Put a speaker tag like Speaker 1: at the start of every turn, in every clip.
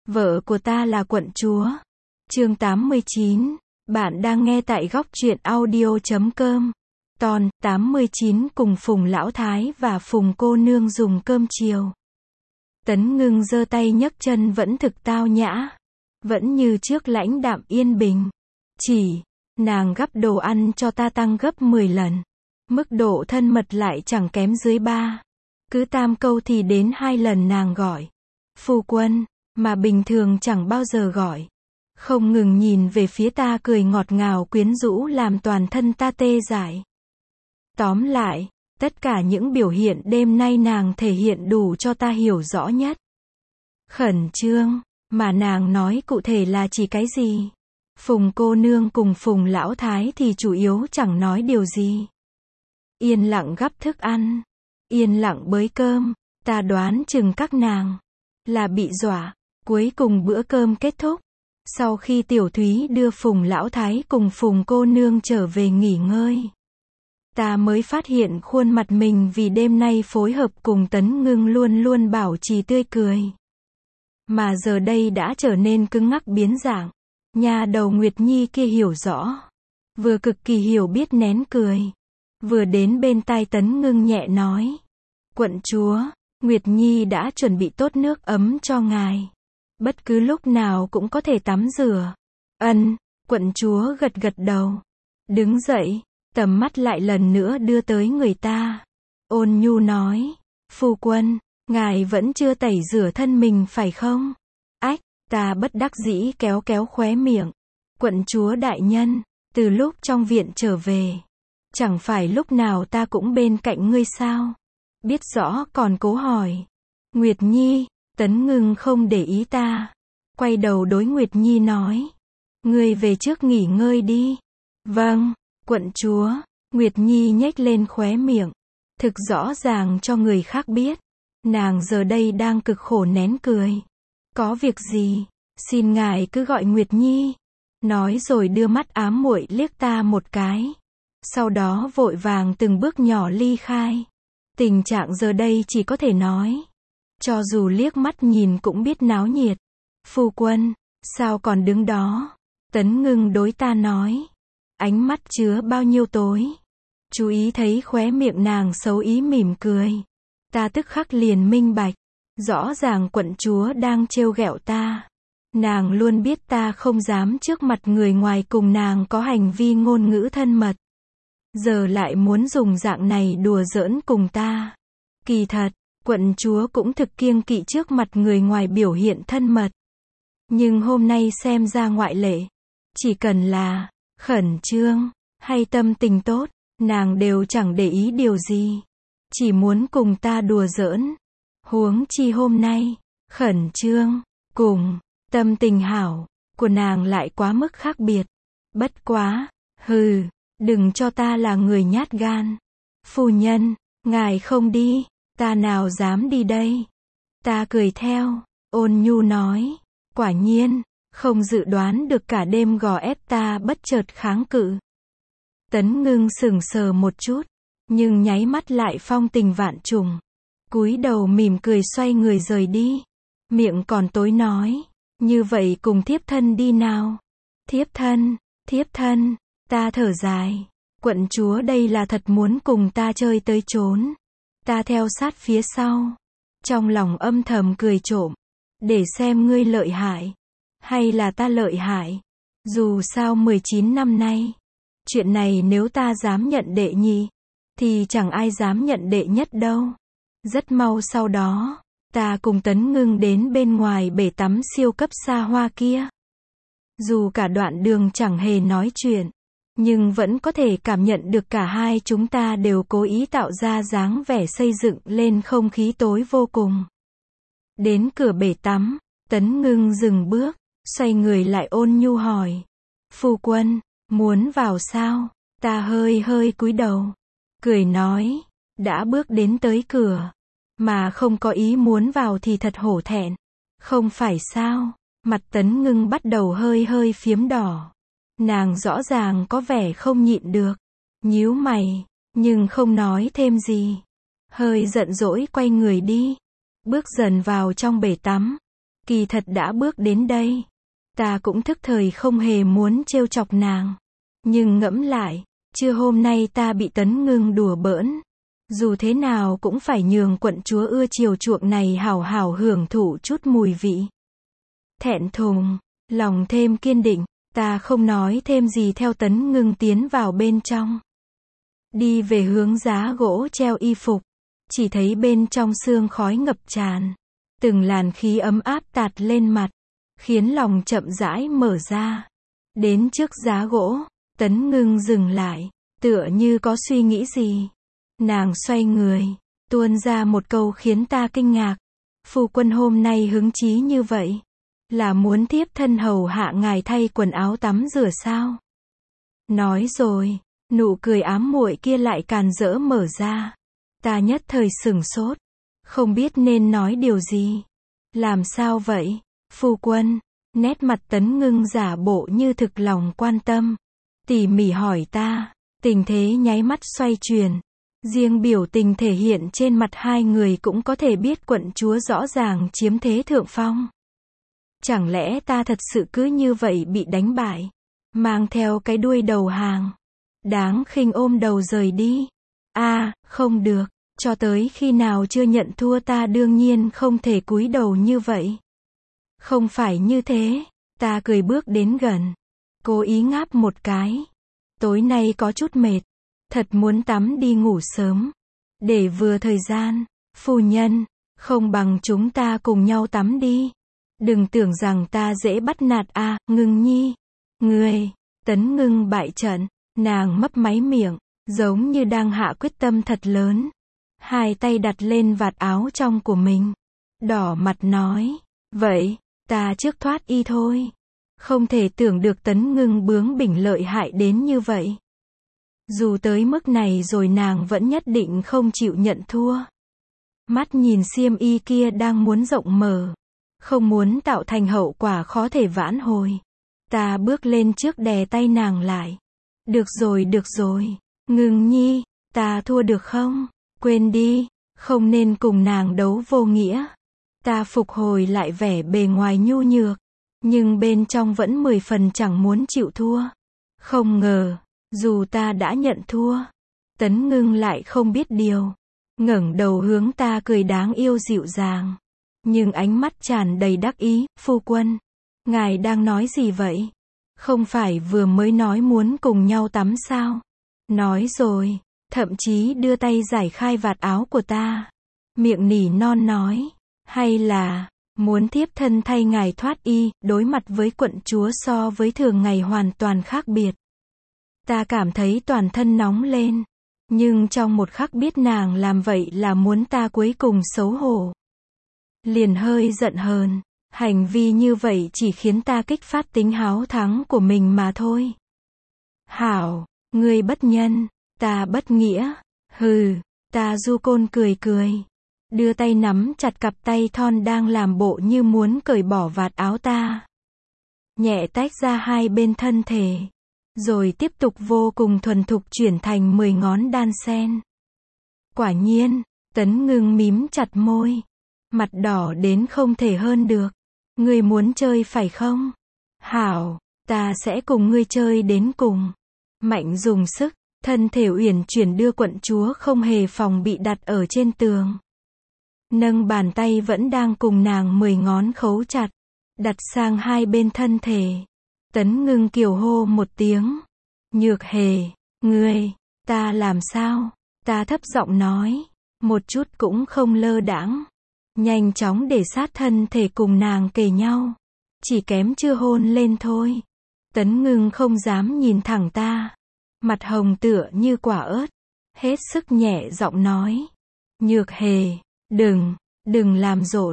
Speaker 1: Vợ của ta là quận chúa. Chương 89. Bạn đang nghe tại góc truyện audio.com. Tòn 89 cùng Phùng Lão Thái và Phùng cô nương dùng cơm chiều. Tấn Ngưng giơ tay nhấc chân vẫn thực tao nhã. Vẫn như trước lãnh đạm yên bình. Chỉ, nàng gắp đồ ăn cho ta tăng gấp 10 lần. Mức độ thân mật lại chẳng kém dưới 3. Cứ tam câu thì đến 2 lần nàng gọi phu quân, mà bình thường chẳng bao giờ gọi. Không ngừng nhìn về phía ta cười ngọt ngào quyến rũ làm toàn thân ta tê dại. Tóm lại, tất cả những biểu hiện đêm nay nàng thể hiện đủ cho ta hiểu rõ nhất. Khẩn trương, mà nàng nói cụ thể là chỉ cái gì? Phùng cô nương cùng Phùng Lão Thái thì chủ yếu chẳng nói điều gì. Yên lặng gắp thức ăn, yên lặng bới cơm, ta đoán chừng các nàng là bị dọa. Cuối cùng bữa cơm kết thúc. Sau khi Tiểu Thúy đưa Phùng Lão Thái cùng Phùng cô nương trở về nghỉ ngơi, ta mới phát hiện khuôn mặt mình vì đêm nay phối hợp cùng Tấn Ngưng luôn luôn bảo trì tươi cười, mà giờ đây đã trở nên cứng ngắc biến dạng. Nhà đầu Nguyệt Nhi kia hiểu rõ, vừa cực kỳ hiểu biết nén cười, vừa đến bên tai Tấn Ngưng nhẹ nói: quận chúa, Nguyệt Nhi đã chuẩn bị tốt nước ấm cho ngài. Bất cứ lúc nào cũng có thể tắm rửa. Ân, quận chúa gật gật đầu. Đứng dậy, tầm mắt lại lần nữa đưa tới người ta. Ôn nhu nói: phu quân, ngài vẫn chưa tẩy rửa thân mình phải không? Ách, ta bất đắc dĩ kéo kéo khóe miệng. Quận chúa đại nhân, từ lúc trong viện trở về, chẳng phải lúc nào ta cũng bên cạnh ngươi sao? Biết rõ còn cố hỏi. Nguyệt Nhi, Tấn Ngưng không để ý ta. Quay đầu đối Nguyệt Nhi nói: ngươi về trước nghỉ ngơi đi. Vâng, quận chúa. Nguyệt Nhi nhếch lên khóe miệng. Thực rõ ràng cho người khác biết, nàng giờ đây đang cực khổ nén cười. Có việc gì, xin ngài cứ gọi Nguyệt Nhi. Nói rồi đưa mắt ám muội liếc ta một cái. Sau đó vội vàng từng bước nhỏ ly khai. Tình trạng giờ đây chỉ có thể nói, cho dù liếc mắt nhìn cũng biết náo nhiệt. Phu quân, sao còn đứng đó? Tấn Ngưng đối ta nói. Ánh mắt chứa bao nhiêu tối. Chú ý thấy khóe miệng nàng xấu ý mỉm cười. Ta tức khắc liền minh bạch. Rõ ràng quận chúa đang trêu ghẹo ta. Nàng luôn biết ta không dám trước mặt người ngoài cùng nàng có hành vi ngôn ngữ thân mật. Giờ lại muốn dùng dạng này đùa giỡn cùng ta. Kỳ thật, quận chúa cũng thực kiêng kỵ trước mặt người ngoài biểu hiện thân mật. Nhưng hôm nay xem ra ngoại lệ. Chỉ cần là khẩn trương hay tâm tình tốt, nàng đều chẳng để ý điều gì. Chỉ muốn cùng ta đùa giỡn. Huống chi hôm nay, khẩn trương cùng tâm tình hảo của nàng lại quá mức khác biệt. Bất quá, hừ, đừng cho ta là người nhát gan. Phu nhân, ngài không đi, ta nào dám đi đây. Ta cười theo, ôn nhu nói. Quả nhiên, không dự đoán được cả đêm gò ép ta bất chợt kháng cự. Tấn Ngưng sững sờ một chút, nhưng nháy mắt lại phong tình vạn trùng. Cúi đầu mỉm cười xoay người rời đi. Miệng còn tối nói: như vậy cùng thiếp thân đi nào. Thiếp thân, ta thở dài. Quận chúa đây là thật muốn cùng ta chơi tới chốn. Ta theo sát phía sau. Trong lòng âm thầm cười trộm. Để xem ngươi lợi hại. Hay là ta lợi hại. Dù sao 19 năm nay. Chuyện này nếu ta dám nhận đệ nhị, thì chẳng ai dám nhận đệ nhất đâu. Rất mau sau đó, ta cùng Tấn Ngưng đến bên ngoài bể tắm siêu cấp xa hoa kia. Dù cả đoạn đường chẳng hề nói chuyện, nhưng vẫn có thể cảm nhận được cả hai chúng ta đều cố ý tạo ra dáng vẻ xây dựng lên không khí tối vô cùng. Đến cửa bể tắm, Tấn Ngưng dừng bước, xoay người lại ôn nhu hỏi: phu quân, muốn vào sao? Ta hơi cúi đầu, cười nói: đã bước đến tới cửa, mà không có ý muốn vào thì thật hổ thẹn. Không phải sao? Mặt Tấn Ngưng bắt đầu hơi phiếm đỏ. Nàng rõ ràng có vẻ không nhịn được. Nhíu mày, nhưng không nói thêm gì. Hơi giận dỗi quay người đi. Bước dần vào trong bể tắm. Kỳ thật đã bước đến đây. Ta cũng thức thời không hề muốn trêu chọc nàng. Nhưng ngẫm lại, trưa hôm nay ta bị Tấn Ngưng đùa bỡn. Dù thế nào cũng phải nhường quận chúa ưa chiều chuộng này hảo hảo hưởng thụ chút mùi vị. Thẹn thùng, lòng thêm kiên định, ta không nói thêm gì theo Tấn Ngưng tiến vào bên trong. Đi về hướng giá gỗ treo y phục, chỉ thấy bên trong sương khói ngập tràn. Từng làn khí ấm áp tạt lên mặt, khiến lòng chậm rãi mở ra. Đến trước giá gỗ, Tấn Ngưng dừng lại, tựa như có suy nghĩ gì. Nàng xoay người, tuôn ra một câu khiến ta kinh ngạc. Phu quân hôm nay hứng chí như vậy, là muốn thiếp thân hầu hạ ngài thay quần áo tắm rửa sao? Nói rồi, nụ cười ám muội kia lại càn rỡ mở ra. Ta nhất thời sửng sốt, không biết nên nói điều gì. Làm sao vậy, phu quân? Nét mặt Tấn Ngưng giả bộ như thực lòng quan tâm, tỉ mỉ hỏi ta. Tình thế nháy mắt xoay chuyển. Riêng biểu tình thể hiện trên mặt hai người cũng có thể biết quận chúa rõ ràng chiếm thế thượng phong. Chẳng lẽ ta thật sự cứ như vậy bị đánh bại, mang theo cái đuôi đầu hàng, đáng khinh ôm đầu rời đi? Không được, cho tới khi nào chưa nhận thua ta đương nhiên không thể cúi đầu như vậy. Không phải như thế, ta cười bước đến gần, cố ý ngáp một cái. Tối nay có chút mệt, thật muốn tắm đi ngủ sớm, để vừa thời gian. Phu nhân, không bằng chúng ta cùng nhau tắm đi. Đừng tưởng rằng ta dễ bắt nạt Ngưng nhi. Ngươi, Tấn Ngưng bại trận, nàng mấp máy miệng, giống như đang hạ quyết tâm thật lớn. Hai tay đặt lên vạt áo trong của mình, đỏ mặt nói, vậy, ta trước thoát y thôi. Không thể tưởng được Tấn Ngưng bướng bỉnh lợi hại đến như vậy. Dù tới mức này rồi nàng vẫn nhất định không chịu nhận thua. Mắt nhìn xiêm y kia đang muốn rộng mở, không muốn tạo thành hậu quả khó thể vãn hồi. Ta bước lên trước đè tay nàng lại. Được rồi, Ngưng nhi, ta thua được không? Quên đi, không nên cùng nàng đấu vô nghĩa. Ta phục hồi lại vẻ bề ngoài nhu nhược, nhưng bên trong vẫn 10 phần chẳng muốn chịu thua. Không ngờ, dù ta đã nhận thua, Tấn Ngưng lại không biết điều, ngẩng đầu hướng ta cười đáng yêu dịu dàng, nhưng ánh mắt tràn đầy đắc ý. Phu quân, ngài đang nói gì vậy? Không phải vừa mới nói muốn cùng nhau tắm sao? Nói rồi, thậm chí đưa tay giải khai vạt áo của ta, miệng nỉ non nói, hay là muốn thiếp thân thay ngài thoát y. Đối mặt với quận chúa so với thường ngày hoàn toàn khác biệt. Ta cảm thấy toàn thân nóng lên, nhưng trong một khắc biết nàng làm vậy là muốn ta cuối cùng xấu hổ, liền hơi giận hờn. Hành vi như vậy chỉ khiến ta kích phát tính háo thắng của mình mà thôi. Hảo, ngươi bất nhân, ta bất nghĩa. Hừ, ta du côn cười cười, đưa tay nắm chặt cặp tay thon đang làm bộ như muốn cởi bỏ vạt áo ta, nhẹ tách ra hai bên thân thể, rồi tiếp tục vô cùng thuần thục chuyển thành 10 ngón đan sen. Quả nhiên, Tấn Ngưng mím chặt môi, mặt đỏ đến không thể hơn được. Ngươi muốn chơi phải không? Hảo, ta sẽ cùng ngươi chơi đến cùng. Mạnh dùng sức, thân thể uyển chuyển đưa quận chúa không hề phòng bị đặt ở trên tường. Nâng bàn tay vẫn đang cùng nàng 10 ngón khấu chặt, đặt sang hai bên thân thể. Tấn Ngưng kiều hô một tiếng. Nhược hề, ngươi, ta làm sao? Ta thấp giọng nói, một chút cũng không lơ đãng. Nhanh chóng để sát thân thể cùng nàng kề nhau. Chỉ kém chưa hôn lên thôi. Tấn Ngưng không dám nhìn thẳng ta, mặt hồng tựa như quả ớt, hết sức nhẹ giọng nói. Nhược hề, đừng làm rộn,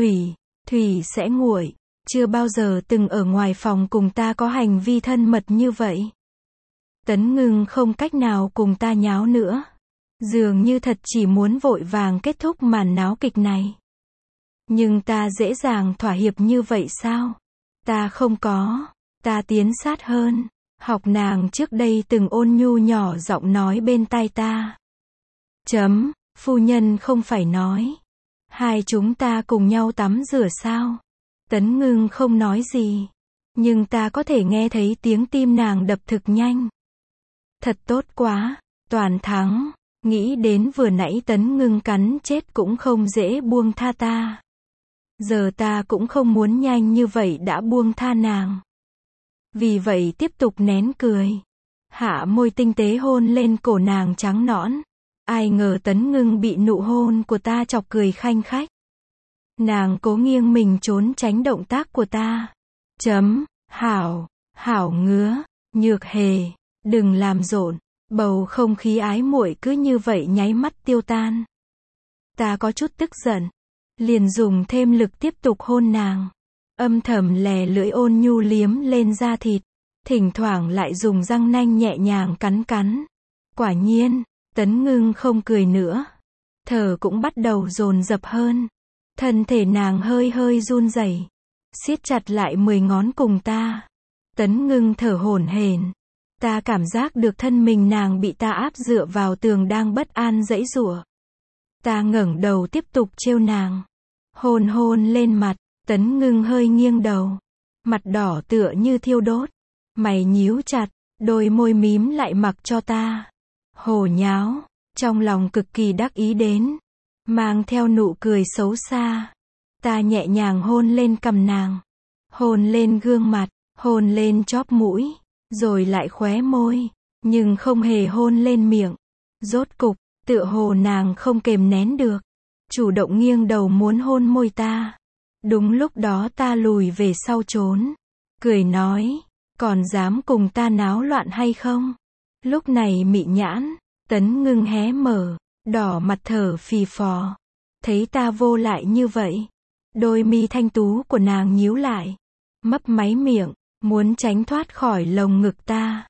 Speaker 1: Thủy sẽ nguội. Chưa bao giờ từng ở ngoài phòng cùng ta có hành vi thân mật như vậy. Tấn Ngưng không cách nào cùng ta nháo nữa. Dường như thật chỉ muốn vội vàng kết thúc màn náo kịch này. Nhưng ta dễ dàng thỏa hiệp như vậy sao? Ta không có. Ta tiến sát hơn, học nàng trước đây từng ôn nhu nhỏ giọng nói bên tai ta. Phu nhân không phải nói hai chúng ta cùng nhau tắm rửa sao? Tấn Ngưng không nói gì, nhưng ta có thể nghe thấy tiếng tim nàng đập thực nhanh. Thật tốt quá, toàn thắng, nghĩ đến vừa nãy Tấn Ngưng cắn chết cũng không dễ buông tha ta. Giờ ta cũng không muốn nhanh như vậy đã buông tha nàng. Vì vậy tiếp tục nén cười. Hạ môi tinh tế hôn lên cổ nàng trắng nõn. Ai ngờ Tấn Ngưng bị nụ hôn của ta chọc cười khanh khách. Nàng cố nghiêng mình trốn tránh động tác của ta. Hảo ngứa, Nhược Hề, đừng làm rộn. Bầu không khí ái muội cứ như vậy nháy mắt tiêu tan. Ta có chút tức giận, liền dùng thêm lực tiếp tục hôn nàng. Âm thầm lè lưỡi ôn nhu liếm lên da thịt, thỉnh thoảng lại dùng răng nanh nhẹ nhàng cắn cắn. Quả nhiên, Tấn Ngưng không cười nữa. Thở cũng bắt đầu dồn dập hơn. Thân thể nàng hơi hơi run rẩy, siết chặt lại 10 ngón cùng ta. Tấn Ngưng thở hổn hển. Ta cảm giác được thân mình nàng bị ta áp dựa vào tường đang bất an giãy giụa. Ta ngẩng đầu tiếp tục trêu nàng. Hôn lên mặt, Tấn Ngưng hơi nghiêng đầu. Mặt đỏ tựa như thiêu đốt. Mày nhíu chặt, đôi môi mím lại mặc cho ta. Hồ nháo, trong lòng cực kỳ đắc ý đến. Mang theo nụ cười xấu xa. Ta nhẹ nhàng hôn lên cằm nàng. Hôn lên gương mặt, hôn lên chóp mũi. Rồi lại khóe môi, nhưng không hề hôn lên miệng. Rốt cục, tựa hồ nàng không kềm nén được, chủ động nghiêng đầu muốn hôn môi ta. Đúng lúc đó ta lùi về sau trốn, cười nói, còn dám cùng ta náo loạn hay không? Lúc này mị nhãn, Tấn Ngưng hé mở, đỏ mặt thở phì phò. Thấy ta vô lại như vậy, đôi mi thanh tú của nàng nhíu lại, mấp máy miệng, muốn tránh thoát khỏi lồng ngực ta.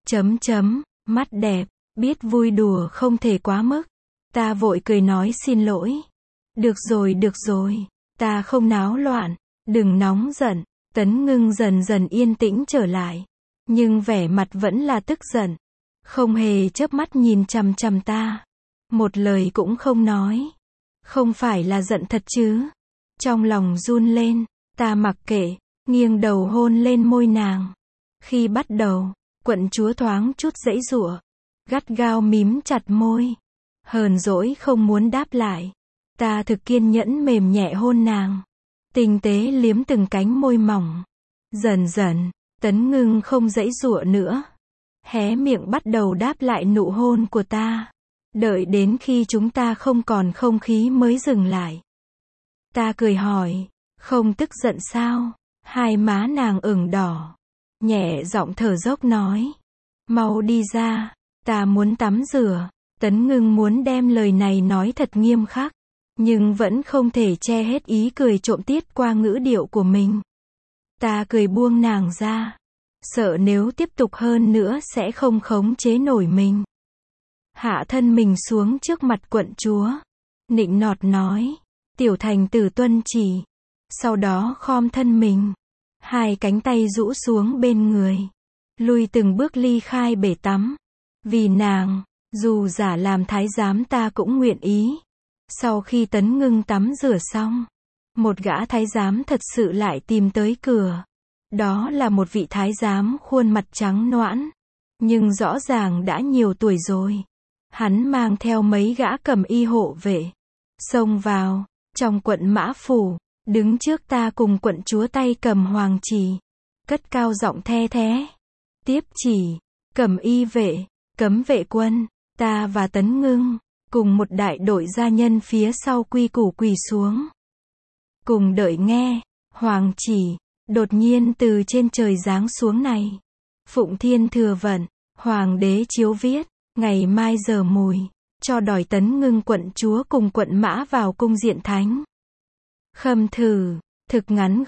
Speaker 1: Mắt đẹp, biết vui đùa không thể quá mức. Ta vội cười nói xin lỗi. Được rồi, ta không náo loạn, đừng nóng giận. Tấn Ngưng dần dần yên tĩnh trở lại, nhưng vẻ mặt vẫn là tức giận, không hề chớp mắt nhìn chằm chằm ta, một lời cũng không nói. Không phải là giận thật chứ? Trong lòng run lên, ta mặc kệ, nghiêng đầu hôn lên môi nàng. Khi bắt đầu, quận chúa thoáng chút giãy giụa, gắt gao mím chặt môi, hờn dỗi không muốn đáp lại. Ta thực kiên nhẫn mềm nhẹ hôn nàng, tinh tế liếm từng cánh môi mỏng. Dần dần, Tấn Ngưng không giãy giụa nữa, hé miệng bắt đầu đáp lại nụ hôn của ta. Đợi đến khi chúng ta không còn không khí mới dừng lại. Ta cười hỏi, không tức giận sao? Hai má nàng ửng đỏ, nhẹ giọng thở dốc nói, mau đi ra, ta muốn tắm rửa. Tấn Ngưng muốn đem lời này nói thật nghiêm khắc, nhưng vẫn không thể che hết ý cười trộm tiết qua ngữ điệu của mình. Ta cười buông nàng ra, sợ nếu tiếp tục hơn nữa sẽ không khống chế nổi mình. Hạ thân mình xuống trước mặt quận chúa, nịnh nọt nói, tiểu thành tử tuân chỉ. Sau đó khom thân mình, hai cánh tay rũ xuống bên người, lui từng bước ly khai bể tắm. Vì nàng, dù giả làm thái giám ta cũng nguyện ý. Sau khi Tấn Ngưng tắm rửa xong, một gã thái giám thật sự lại tìm tới cửa. Đó là một vị thái giám khuôn mặt trắng nõn, nhưng rõ ràng đã nhiều tuổi rồi. Hắn mang theo mấy gã cầm y hộ vệ, xông vào trong quận Mã Phủ, đứng trước ta cùng quận chúa tay cầm hoàng chỉ, cất cao giọng the thé. Tiếp chỉ, cầm y vệ, cấm vệ quân, ta và Tấn Ngưng, cùng một đại đội gia nhân phía sau quy củ quỳ xuống. Cùng đợi nghe, hoàng chỉ, đột nhiên từ trên trời giáng xuống này. Phụng Thiên Thừa Vận, hoàng đế chiếu viết, ngày mai giờ mùi, cho đòi Tấn Ngưng quận chúa cùng quận Mã vào cung diện thánh. Khâm thử, thực ngắn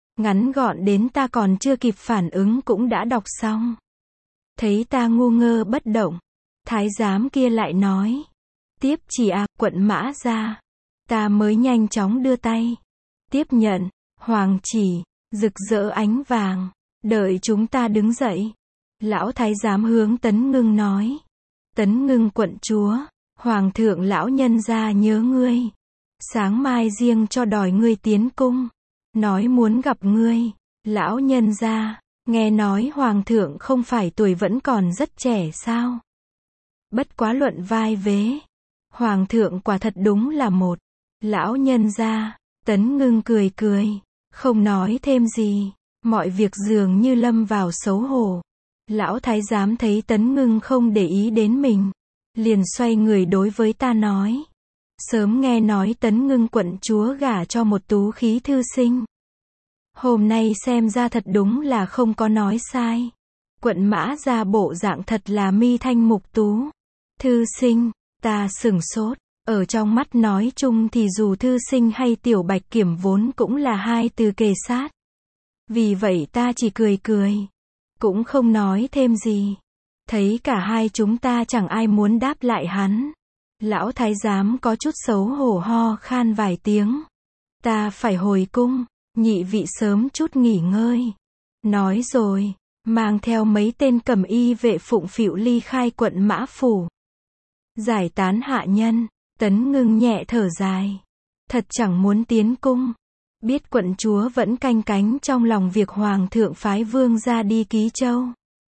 Speaker 1: gọn đến ta còn chưa kịp phản ứng cũng đã đọc xong. Thấy ta ngu ngơ bất động, thái giám kia lại nói, tiếp chỉ quận Mã ra. Ta mới nhanh chóng đưa tay, tiếp nhận, hoàng chỉ, rực rỡ ánh vàng, đợi chúng ta đứng dậy. Lão thái giám hướng Tấn Ngưng nói, Tấn Ngưng quận chúa, hoàng thượng lão nhân gia nhớ ngươi. Sáng mai riêng cho đòi ngươi tiến cung. nói muốn gặp ngươi. Lão nhân gia, nghe nói hoàng thượng không phải tuổi vẫn còn rất trẻ sao? Bất quá luận vai vế, hoàng thượng quả thật đúng là một. Lão nhân gia, Tấn Ngưng cười cười, không nói thêm gì, mọi việc dường như lâm vào xấu hổ. Lão thái giám thấy Tấn Ngưng không để ý đến mình, liền xoay người đối với ta nói. Sớm nghe nói Tấn Ngưng quận chúa gả cho một tú khí thư sinh. Hôm nay xem ra thật đúng là không có nói sai. Quận Mã ra bộ dạng thật là mi thanh mục tú. Thư sinh, ta sửng sốt. Ở trong mắt nói chung thì dù thư sinh hay tiểu bạch kiểm vốn cũng là hai từ kề sát. Vì vậy ta chỉ cười cười, cũng không nói thêm gì. Thấy cả hai chúng ta chẳng ai muốn đáp lại hắn. Lão thái giám có chút xấu hổ ho khan vài tiếng. Ta phải hồi cung, nhị vị sớm chút nghỉ ngơi. Nói rồi, mang theo mấy tên cầm y vệ phụng phịu ly khai quận Mã Phủ. Giải tán hạ nhân, Tấn Ngưng nhẹ thở dài. Thật chẳng muốn tiến cung. Biết quận chúa vẫn canh cánh trong lòng việc hoàng thượng phái vương ra đi Ký Châu.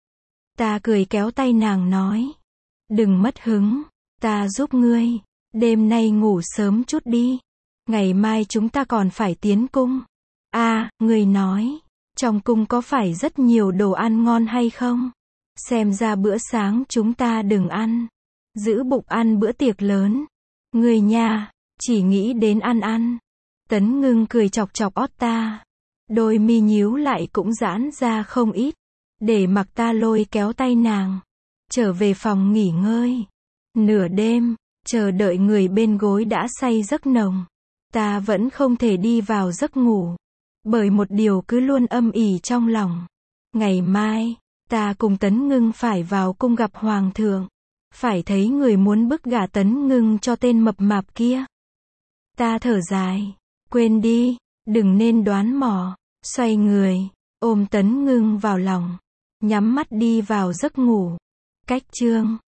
Speaker 1: Ta cười kéo tay nàng nói. Đừng mất hứng, ta giúp ngươi. Đêm nay ngủ sớm chút đi. Ngày mai chúng ta còn phải tiến cung. Ngươi nói, trong cung có phải rất nhiều đồ ăn ngon hay không? Xem ra bữa sáng chúng ta đừng ăn. Giữ bụng ăn bữa tiệc lớn. Ngươi nha, chỉ nghĩ đến ăn. Tấn Ngưng cười chọc chọc ót ta. Đôi mi nhíu lại cũng giãn ra không ít. Để mặc ta lôi kéo tay nàng. Trở về phòng nghỉ ngơi. Nửa đêm, chờ đợi người bên gối đã say giấc nồng. Ta vẫn không thể đi vào giấc ngủ. Bởi một điều cứ luôn âm ỉ trong lòng. Ngày mai, ta cùng Tấn Ngưng phải vào cung gặp hoàng thượng. Phải thấy người muốn bức gả Tấn Ngưng cho tên mập mạp kia. Ta thở dài. Quên đi, đừng nên đoán mò. Xoay người, ôm Tấn Ngưng vào lòng. Nhắm mắt đi vào giấc ngủ. Cách chương